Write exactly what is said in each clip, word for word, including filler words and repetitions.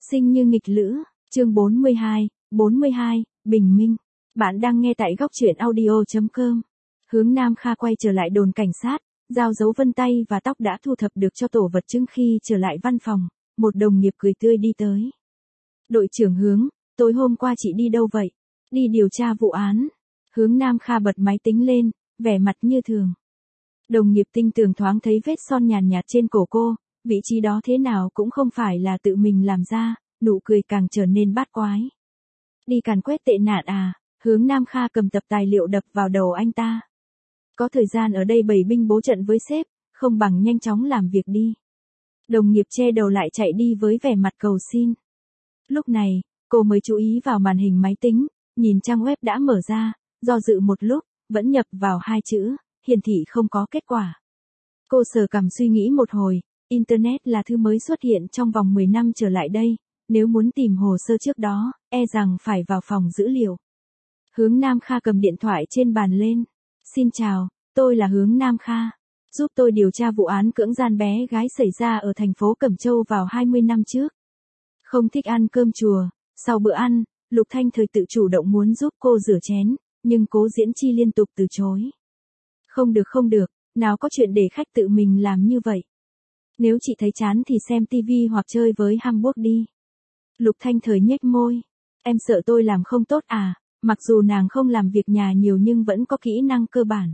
Sinh như nghịch lữ, chương bốn mươi hai, bốn mươi hai, bình minh. Bạn đang nghe tại góc truyện audio.com. Hướng Nam Kha quay trở lại đồn cảnh sát, giao dấu vân tay và tóc đã thu thập được cho tổ vật chứng khi trở lại văn phòng, một đồng nghiệp cười tươi đi tới. Đội trưởng Hướng, tối hôm qua chị đi đâu vậy? Đi điều tra vụ án. Hướng Nam Kha bật máy tính lên, vẻ mặt như thường. Đồng nghiệp tinh tường thoáng thấy vết son nhàn nhạt trên cổ cô, vị trí đó thế nào cũng không phải là tự mình làm ra, nụ cười càng trở nên bát quái. Đi càn quét tệ nạn à? Hướng Nam Kha cầm tập tài liệu đập vào đầu anh ta. Có thời gian ở đây bày binh bố trận với sếp, không bằng nhanh chóng làm việc đi. Đồng nghiệp che đầu lại chạy đi với vẻ mặt cầu xin. Lúc này, cô mới chú ý vào màn hình máy tính, nhìn trang web đã mở ra, do dự một lúc, vẫn nhập vào hai chữ, hiển thị không có kết quả. Cô sờ cằm suy nghĩ một hồi, Internet là thứ mới xuất hiện trong vòng mười năm trở lại đây, nếu muốn tìm hồ sơ trước đó, e rằng phải vào phòng dữ liệu. Hướng Nam Kha cầm điện thoại trên bàn lên. Xin chào, tôi là Hướng Nam Kha. Giúp tôi điều tra vụ án cưỡng gian bé gái xảy ra ở thành phố Cẩm Châu vào hai mươi năm trước. Không thích ăn cơm chùa, sau bữa ăn, Lục Thanh Thời tự chủ động muốn giúp cô rửa chén, nhưng Cố Diễn Chi liên tục từ chối. Không được không được, nào có chuyện để khách tự mình làm như vậy. Nếu chị thấy chán thì xem tivi hoặc chơi với Hamburg đi. Lục Thanh Thời nhếch môi. Em sợ tôi làm không tốt à, mặc dù nàng không làm việc nhà nhiều nhưng vẫn có kỹ năng cơ bản.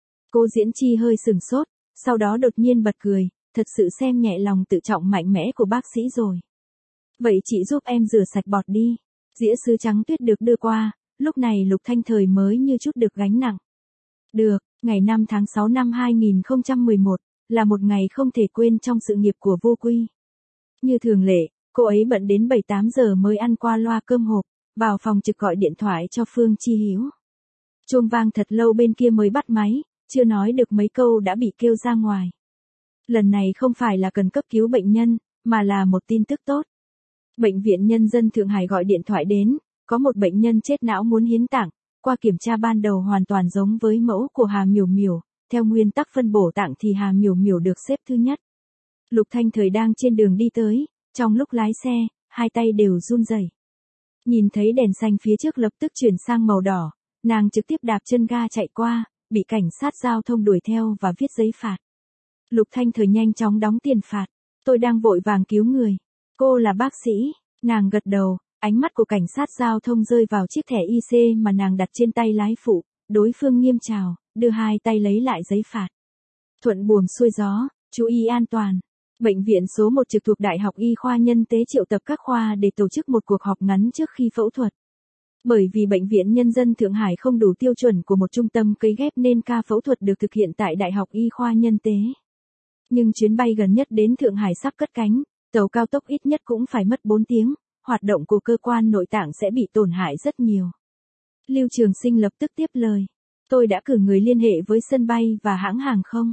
Cố Diễn Chi hơi sừng sốt, sau đó đột nhiên bật cười, thật sự xem nhẹ lòng tự trọng mạnh mẽ của bác sĩ rồi. Vậy chị giúp em rửa sạch bọt đi. Dĩa sứ trắng tuyết được đưa qua, lúc này Lục Thanh Thời mới như chút được gánh nặng. Được, ngày năm tháng sáu năm hai nghìn không trăm mười một, là một ngày không thể quên trong sự nghiệp của Vô Quy. Như thường lệ, cô ấy bận đến bảy tám giờ mới ăn qua loa cơm hộp, vào phòng trực gọi điện thoại cho Phương Chi Hiếu. Chuông vang thật lâu bên kia mới bắt máy, chưa nói được mấy câu đã bị kêu ra ngoài. Lần này không phải là cần cấp cứu bệnh nhân, mà là một tin tức tốt. Bệnh viện Nhân dân Thượng Hải gọi điện thoại đến, có một bệnh nhân chết não muốn hiến tạng, qua kiểm tra ban đầu hoàn toàn giống với mẫu của Hà Miểu Miểu, theo nguyên tắc phân bổ tạng thì Hà Miểu Miểu được xếp thứ nhất. Lục Thanh Thời đang trên đường đi tới, trong lúc lái xe, hai tay đều run rẩy. Nhìn thấy đèn xanh phía trước lập tức chuyển sang màu đỏ, nàng trực tiếp đạp chân ga chạy qua, bị cảnh sát giao thông đuổi theo và viết giấy phạt. Lục Thanh Thời nhanh chóng đóng tiền phạt. Tôi đang vội vàng cứu người. Cô là bác sĩ. Nàng gật đầu, ánh mắt của cảnh sát giao thông rơi vào chiếc thẻ i xê mà nàng đặt trên tay lái phụ. Đối phương nghiêm chào, đưa hai tay lấy lại giấy phạt. Thuận buồm xuôi gió, chú ý an toàn. Bệnh viện số một trực thuộc Đại học Y khoa Nhân tế triệu tập các khoa để tổ chức một cuộc họp ngắn trước khi phẫu thuật. Bởi vì Bệnh viện Nhân dân Thượng Hải không đủ tiêu chuẩn của một trung tâm cấy ghép nên ca phẫu thuật được thực hiện tại Đại học Y khoa Nhân tế. Nhưng chuyến bay gần nhất đến Thượng Hải sắp cất cánh, tàu cao tốc ít nhất cũng phải mất bốn tiếng, hoạt động của cơ quan nội tạng sẽ bị tổn hại rất nhiều. Lưu Trường Sinh lập tức tiếp lời. Tôi đã cử người liên hệ với sân bay và hãng hàng không.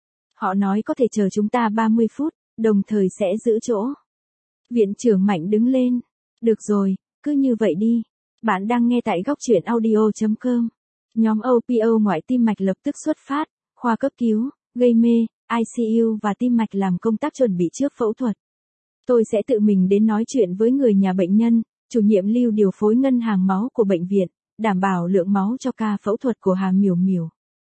Họ nói có thể chờ chúng ta ba mươi phút, đồng thời sẽ giữ chỗ. Viện trưởng Mạnh đứng lên. Được rồi, cứ như vậy đi. Bạn đang nghe tại góc truyện audio.com. Nhóm o pê o ngoại tim mạch lập tức xuất phát, khoa cấp cứu, gây mê, i xê u và tim mạch làm công tác chuẩn bị trước phẫu thuật. Tôi sẽ tự mình đến nói chuyện với người nhà bệnh nhân, chủ nhiệm Lưu điều phối ngân hàng máu của bệnh viện, đảm bảo lượng máu cho ca phẫu thuật của Hà Miểu Miểu.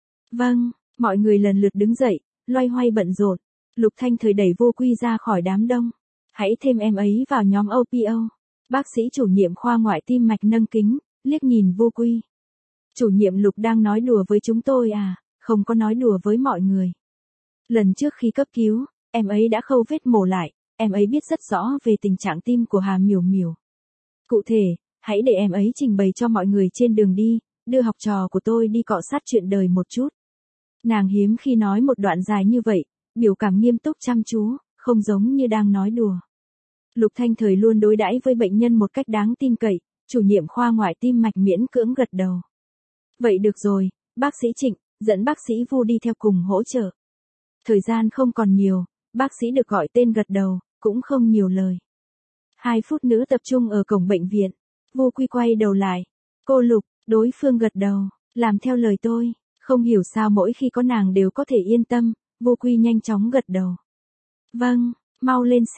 Vâng, mọi người lần lượt đứng dậy, loay hoay bận rộn. Lục Thanh Thời đẩy Vô Quy ra khỏi đám đông. Hãy thêm em ấy vào nhóm o pê o. Bác sĩ chủ nhiệm khoa ngoại tim mạch nâng kính, liếc nhìn Vô Quy. Chủ nhiệm Lục đang nói đùa với chúng tôi à, không có nói đùa với mọi người. Lần trước khi cấp cứu, em ấy đã khâu vết mổ lại, em ấy biết rất rõ về tình trạng tim của Hà Miểu Miểu. Cụ thể, hãy để em ấy trình bày cho mọi người trên đường đi, đưa học trò của tôi đi cọ sát chuyện đời một chút. Nàng hiếm khi nói một đoạn dài như vậy, biểu cảm nghiêm túc chăm chú, không giống như đang nói đùa. Lục Thanh Thời luôn đối đãi với bệnh nhân một cách đáng tin cậy, chủ nhiệm khoa ngoại tim mạch miễn cưỡng gật đầu. Vậy được rồi, bác sĩ Trịnh, dẫn bác sĩ Vu đi theo cùng hỗ trợ. Thời gian không còn nhiều, bác sĩ được gọi tên gật đầu, cũng không nhiều lời. Hai phút nữa tập trung ở cổng bệnh viện. Vô Quy quay đầu lại. Cô Lục, đối phương gật đầu, làm theo lời tôi. Không hiểu sao mỗi khi có nàng đều có thể yên tâm, Vô Quy nhanh chóng gật đầu. Vâng, mau lên xe.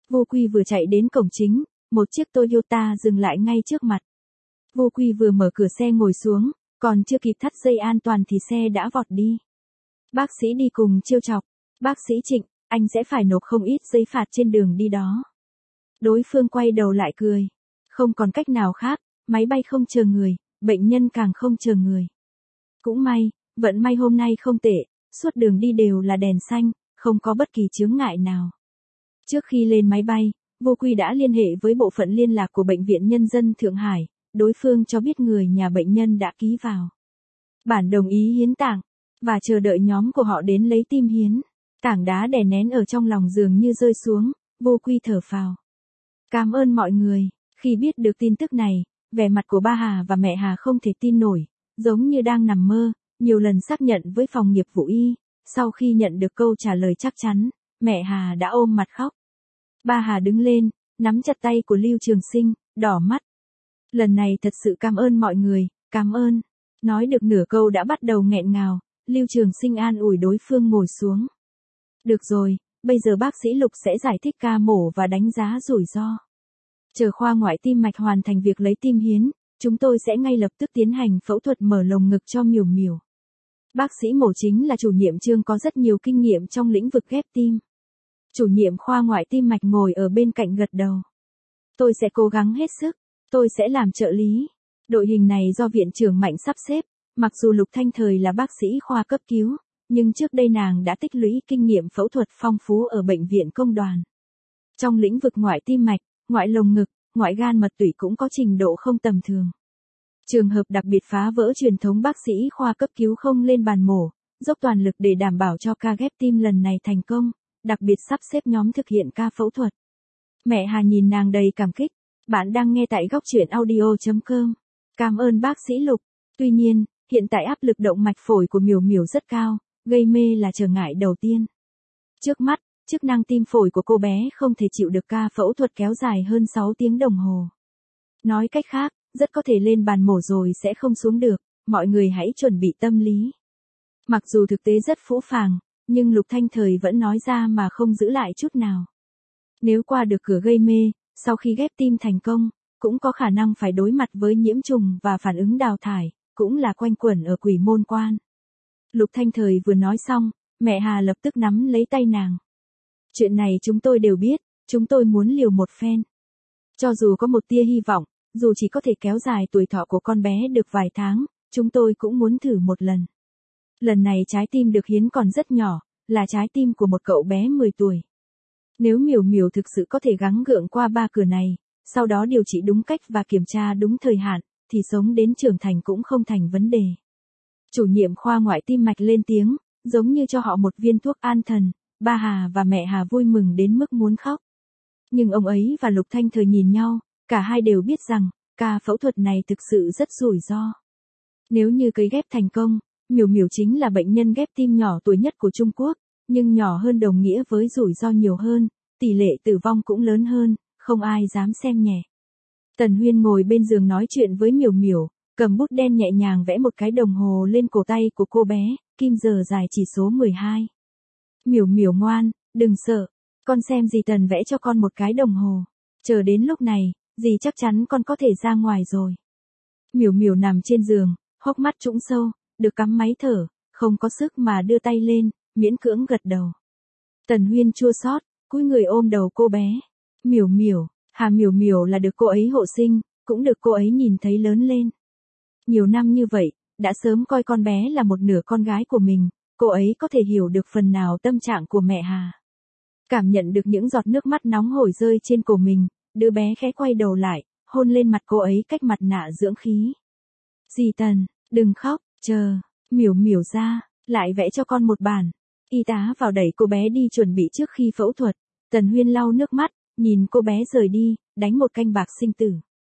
Vô Quy vừa chạy đến cổng chính, một chiếc Toyota dừng lại ngay trước mặt. Vô Quy vừa mở cửa xe ngồi xuống, còn chưa kịp thắt dây an toàn thì xe đã vọt đi. Bác sĩ đi cùng trêu chọc, bác sĩ Trịnh, anh sẽ phải nộp không ít giấy phạt trên đường đi đó. Đối phương quay đầu lại cười. Không còn cách nào khác, máy bay không chờ người, bệnh nhân càng không chờ người. Cũng may, vận may hôm nay không tệ, suốt đường đi đều là đèn xanh, không có bất kỳ chướng ngại nào. Trước khi lên máy bay, Vô Quy đã liên hệ với bộ phận liên lạc của Bệnh viện Nhân dân Thượng Hải, đối phương cho biết người nhà bệnh nhân đã ký vào bản đồng ý hiến tạng, và chờ đợi nhóm của họ đến lấy tim hiến. Tảng đá đè nén ở trong lòng dường như rơi xuống, Vô Quy thở phào. Cảm ơn mọi người. Khi biết được tin tức này, vẻ mặt của ba Hà và mẹ Hà không thể tin nổi, giống như đang nằm mơ, nhiều lần xác nhận với phòng nghiệp vụ y. Sau khi nhận được câu trả lời chắc chắn, mẹ Hà đã ôm mặt khóc. Ba Hà đứng lên, nắm chặt tay của Lưu Trường Sinh, đỏ mắt. Lần này thật sự cảm ơn mọi người, cảm ơn. Nói được nửa câu đã bắt đầu nghẹn ngào, Lưu Trường Sinh an ủi đối phương ngồi xuống. Được rồi, bây giờ bác sĩ Lục sẽ giải thích ca mổ và đánh giá rủi ro. Chờ khoa ngoại tim mạch hoàn thành việc lấy tim hiến, chúng tôi sẽ ngay lập tức tiến hành phẫu thuật mở lồng ngực cho Miểu Miểu. Bác sĩ mổ chính là chủ nhiệm Trương có rất nhiều kinh nghiệm trong lĩnh vực ghép tim. Chủ nhiệm khoa ngoại tim mạch ngồi ở bên cạnh gật đầu. Tôi sẽ cố gắng hết sức, tôi sẽ làm trợ lý. Đội hình này do viện trưởng Mạnh sắp xếp, mặc dù Lục Thanh Thời là bác sĩ khoa cấp cứu, nhưng trước đây nàng đã tích lũy kinh nghiệm phẫu thuật phong phú ở bệnh viện công đoàn. Trong lĩnh vực ngoại tim mạch, ngoại lồng ngực, ngoại gan mật tủy cũng có trình độ không tầm thường. Trường hợp đặc biệt phá vỡ truyền thống bác sĩ khoa cấp cứu không lên bàn mổ, dốc toàn lực để đảm bảo cho ca ghép tim lần này thành công, đặc biệt sắp xếp nhóm thực hiện ca phẫu thuật. Mẹ Hà nhìn nàng đầy cảm kích. Bạn đang nghe tại góc truyện audio chấm com. Cảm ơn bác sĩ Lục. Tuy nhiên, hiện tại áp lực động mạch phổi của Miểu Miểu rất cao, gây mê là trở ngại đầu tiên. Trước mắt, chức năng tim phổi của cô bé không thể chịu được ca phẫu thuật kéo dài hơn sáu tiếng đồng hồ. Nói cách khác, rất có thể lên bàn mổ rồi sẽ không xuống được, mọi người hãy chuẩn bị tâm lý. Mặc dù thực tế rất phũ phàng, nhưng Lục Thanh Thời vẫn nói ra mà không giữ lại chút nào. Nếu qua được cửa gây mê, sau khi ghép tim thành công, cũng có khả năng phải đối mặt với nhiễm trùng và phản ứng đào thải, cũng là quanh quẩn ở quỷ môn quan. Lục Thanh Thời vừa nói xong, mẹ Hà lập tức nắm lấy tay nàng. Chuyện này chúng tôi đều biết, chúng tôi muốn liều một phen. Cho dù có một tia hy vọng, dù chỉ có thể kéo dài tuổi thọ của con bé được vài tháng, chúng tôi cũng muốn thử một lần. Lần này trái tim được hiến còn rất nhỏ, là trái tim của một cậu bé mười tuổi. Nếu Miểu Miểu thực sự có thể gắng gượng qua ba cửa này, sau đó điều trị đúng cách và kiểm tra đúng thời hạn, thì sống đến trưởng thành cũng không thành vấn đề. Chủ nhiệm khoa ngoại tim mạch lên tiếng, giống như cho họ một viên thuốc an thần, ba Hà và mẹ Hà vui mừng đến mức muốn khóc. Nhưng ông ấy và Lục Thanh Thời nhìn nhau, cả hai đều biết rằng, ca phẫu thuật này thực sự rất rủi ro. Nếu như cấy ghép thành công, Miểu Miểu chính là bệnh nhân ghép tim nhỏ tuổi nhất của Trung Quốc, nhưng nhỏ hơn đồng nghĩa với rủi ro nhiều hơn, tỷ lệ tử vong cũng lớn hơn, không ai dám xem nhẹ. Tần Huyên ngồi bên giường nói chuyện với Miểu Miểu, cầm bút đen nhẹ nhàng vẽ một cái đồng hồ lên cổ tay của cô bé, kim giờ dài chỉ số mười hai. Miểu Miểu ngoan, đừng sợ, con xem dì Tần vẽ cho con một cái đồng hồ, chờ đến lúc này, dì chắc chắn con có thể ra ngoài rồi. Miểu Miểu nằm trên giường, hốc mắt trũng sâu, được cắm máy thở, không có sức mà đưa tay lên, miễn cưỡng gật đầu. Tần Huyên chua xót, cúi người ôm đầu cô bé. Miểu Miểu, Hà Miểu Miểu là được cô ấy hộ sinh, cũng được cô ấy nhìn thấy lớn lên. Nhiều năm như vậy, đã sớm coi con bé là một nửa con gái của mình, cô ấy có thể hiểu được phần nào tâm trạng của mẹ Hà. Cảm nhận được những giọt nước mắt nóng hổi rơi trên cổ mình, đứa bé khẽ quay đầu lại, hôn lên mặt cô ấy cách mặt nạ dưỡng khí. Dì Tần, đừng khóc, chờ, Miểu Miểu ra, lại vẽ cho con một bản. Y tá vào đẩy cô bé đi chuẩn bị trước khi phẫu thuật. Tần Huyên lau nước mắt, nhìn cô bé rời đi, đánh một canh bạc sinh tử.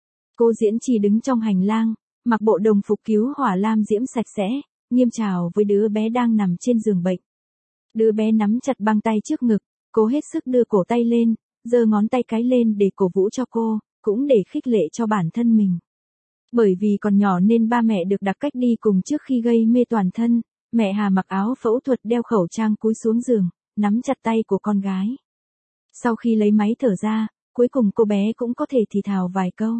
Cô Diễn Trì đứng trong hành lang, mặc bộ đồng phục cứu hỏa lam diễm sạch sẽ, nghiêm chào với đứa bé đang nằm trên giường bệnh. Đứa bé nắm chặt băng tay trước ngực, cố hết sức đưa cổ tay lên, giơ ngón tay cái lên để cổ vũ cho cô, cũng để khích lệ cho bản thân mình. Bởi vì còn nhỏ nên ba mẹ được đặt cách đi cùng trước khi gây mê toàn thân. Mẹ Hà mặc áo phẫu thuật đeo khẩu trang cúi xuống giường, nắm chặt tay của con gái. Sau khi lấy máy thở ra, cuối cùng cô bé cũng có thể thì thào vài câu.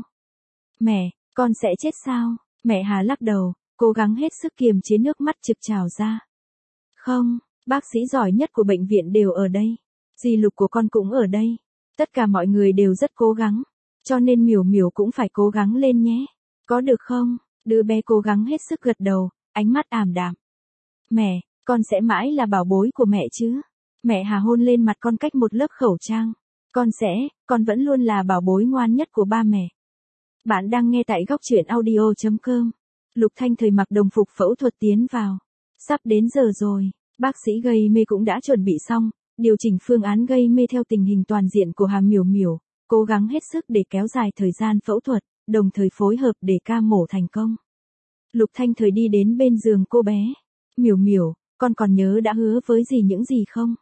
Mẹ, con sẽ chết sao? Mẹ Hà lắc đầu, cố gắng hết sức kiềm chế nước mắt trực trào ra. Không, bác sĩ giỏi nhất của bệnh viện đều ở đây. Dì Lục của con cũng ở đây. Tất cả mọi người đều rất cố gắng. Cho nên Miểu Miểu cũng phải cố gắng lên nhé. Có được không? Đứa bé cố gắng hết sức gật đầu, ánh mắt ảm đạm. Mẹ, con sẽ mãi là bảo bối của mẹ chứ. Mẹ Hà hôn lên mặt con cách một lớp khẩu trang. Con sẽ, con vẫn luôn là bảo bối ngoan nhất của ba mẹ. Bạn đang nghe tại góc truyện audio chấm com. Lục Thanh Thời mặc đồng phục phẫu thuật tiến vào. Sắp đến giờ rồi, bác sĩ gây mê cũng đã chuẩn bị xong, điều chỉnh phương án gây mê theo tình hình toàn diện của Hà Miểu Miểu, cố gắng hết sức để kéo dài thời gian phẫu thuật, đồng thời phối hợp để ca mổ thành công. Lục Thanh Thời đi đến bên giường cô bé. Miểu Miểu, con còn nhớ đã hứa với dì những gì không?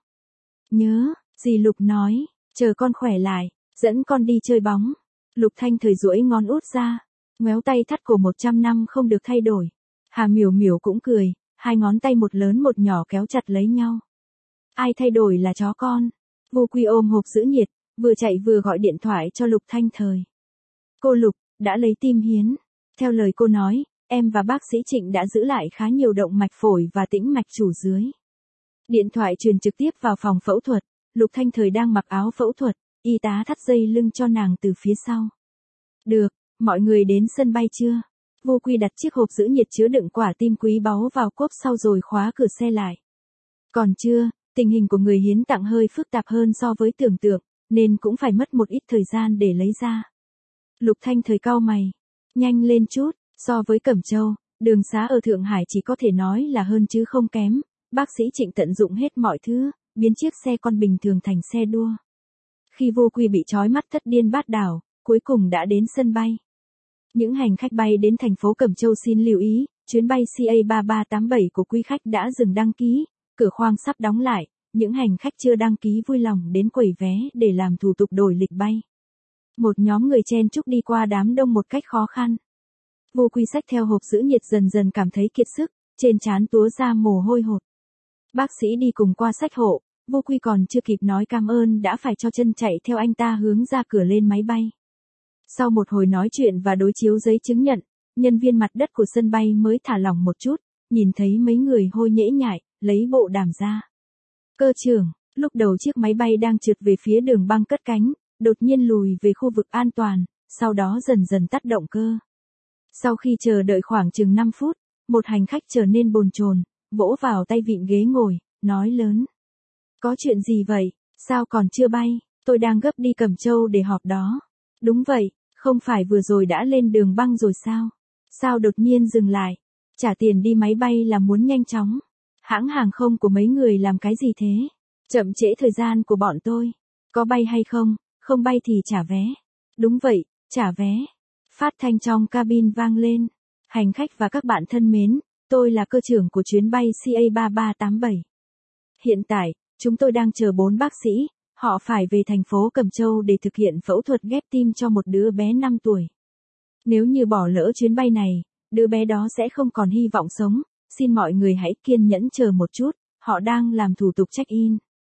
Nhớ, dì Lục nói, chờ con khỏe lại, dẫn con đi chơi bóng. Lục Thanh Thời duỗi ngón út ra, ngoéo tay thắt cổ một trăm năm không được thay đổi. Hà Miểu Miểu cũng cười, hai ngón tay một lớn một nhỏ kéo chặt lấy nhau. Ai thay đổi là chó con. Vô Quy ôm hộp giữ nhiệt, vừa chạy vừa gọi điện thoại cho Lục Thanh Thời. Cô Lục, đã lấy tim hiến. Theo lời cô nói, em và bác sĩ Trịnh đã giữ lại khá nhiều động mạch phổi và tĩnh mạch chủ dưới. Điện thoại truyền trực tiếp vào phòng phẫu thuật, Lục Thanh Thời đang mặc áo phẫu thuật, y tá thắt dây lưng cho nàng từ phía sau. Được, mọi người đến sân bay chưa? Vô Quy đặt chiếc hộp giữ nhiệt chứa đựng quả tim quý báu vào cốp sau rồi khóa cửa xe lại. Còn chưa, tình hình của người hiến tặng hơi phức tạp hơn so với tưởng tượng, nên cũng phải mất một ít thời gian để lấy ra. Lục Thanh Thời cau mày. Nhanh lên chút, so với Cẩm Châu, đường xá ở Thượng Hải chỉ có thể nói là hơn chứ không kém. Bác sĩ Trịnh tận dụng hết mọi thứ, biến chiếc xe con bình thường thành xe đua. Khi Vô Quy bị trói mắt thất điên bát đảo, cuối cùng đã đến sân bay. Những hành khách bay đến thành phố Cẩm Châu xin lưu ý, chuyến bay C A ba ba tám bảy của quý khách đã dừng đăng ký, cửa khoang sắp đóng lại, những hành khách chưa đăng ký vui lòng đến quầy vé để làm thủ tục đổi lịch bay. Một nhóm người chen chúc đi qua đám đông một cách khó khăn. Vô Quy xách theo hộp giữ nhiệt dần dần cảm thấy kiệt sức, trên trán túa ra mồ hôi hột. Bác sĩ đi cùng qua xách hộ, Vô Quy còn chưa kịp nói cảm ơn đã phải cho chân chạy theo anh ta hướng ra cửa lên máy bay. Sau một hồi nói chuyện và đối chiếu giấy chứng nhận, nhân viên mặt đất của sân bay mới thả lỏng một chút, nhìn thấy mấy người hôi nhễ nhại, lấy bộ đàm ra. Cơ trưởng, lúc đầu chiếc máy bay đang trượt về phía đường băng cất cánh, đột nhiên lùi về khu vực an toàn, sau đó dần dần tắt động cơ. Sau khi chờ đợi khoảng chừng năm phút, một hành khách trở nên bồn chồn, vỗ vào tay vịn ghế ngồi, nói lớn. Có chuyện gì vậy, sao còn chưa bay, tôi đang gấp đi Cẩm Châu để họp đó. Đúng vậy, không phải vừa rồi đã lên đường băng rồi sao? Sao đột nhiên dừng lại? Trả tiền đi máy bay là muốn nhanh chóng. Hãng hàng không của mấy người làm cái gì thế? Chậm trễ thời gian của bọn tôi. Có bay hay không? Không bay thì trả vé. Đúng vậy, trả vé. Phát thanh trong cabin vang lên. Hành khách và các bạn thân mến, tôi là cơ trưởng của chuyến bay C A ba ba tám bảy. Hiện tại, chúng tôi đang chờ bốn bác sĩ, họ phải về thành phố Cẩm Châu để thực hiện phẫu thuật ghép tim cho một đứa bé năm tuổi. Nếu như bỏ lỡ chuyến bay này, đứa bé đó sẽ không còn hy vọng sống, xin mọi người hãy kiên nhẫn chờ một chút, họ đang làm thủ tục check-in.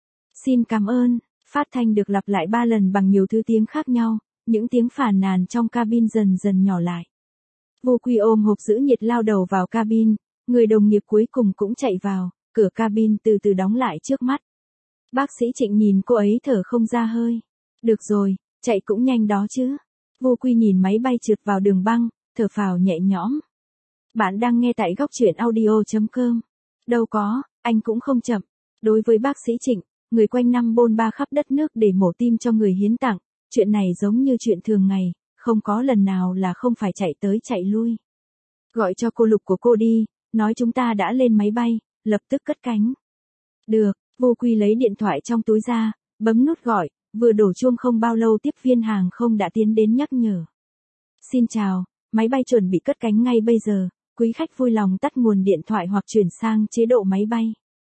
Xin cảm ơn, phát thanh được lặp lại ba lần bằng nhiều thứ tiếng khác nhau, những tiếng phàn nàn trong cabin dần dần nhỏ lại. Vô Quy ôm hộp giữ nhiệt lao đầu vào cabin, người đồng nghiệp cuối cùng cũng chạy vào, cửa cabin từ từ đóng lại trước mắt. Bác sĩ Trịnh nhìn cô ấy thở không ra hơi. Được rồi, chạy cũng nhanh đó chứ. Vô Quy nhìn máy bay trượt vào đường băng, thở phào nhẹ nhõm. Bạn đang nghe tại góc truyện audio chấm com. Đâu có, anh cũng không chậm. Đối với bác sĩ Trịnh, người quanh năm bôn ba khắp đất nước để mổ tim cho người hiến tặng, chuyện này giống như chuyện thường ngày, không có lần nào là không phải chạy tới chạy lui. Gọi cho cô Lục của cô đi, nói chúng ta đã lên máy bay, lập tức cất cánh. Được, Vô Quy lấy điện thoại trong túi ra, bấm nút gọi, vừa đổ chuông không bao lâu tiếp viên hàng không đã tiến đến nhắc nhở. Xin chào, máy bay chuẩn bị cất cánh ngay bây giờ, quý khách vui lòng tắt nguồn điện thoại hoặc chuyển sang chế độ máy bay.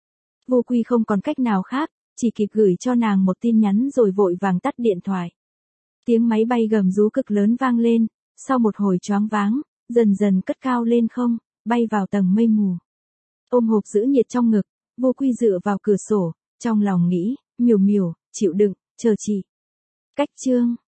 Vô Quy không còn cách nào khác, chỉ kịp gửi cho nàng một tin nhắn rồi vội vàng tắt điện thoại. Tiếng máy bay gầm rú cực lớn vang lên, sau một hồi choáng váng, dần dần cất cao lên không, bay vào tầng mây mù. Ôm hộp giữ nhiệt trong ngực, Vô Quy dựa vào cửa sổ, trong lòng nghĩ, Miểu Miểu, chịu đựng, chờ chị. Cách chương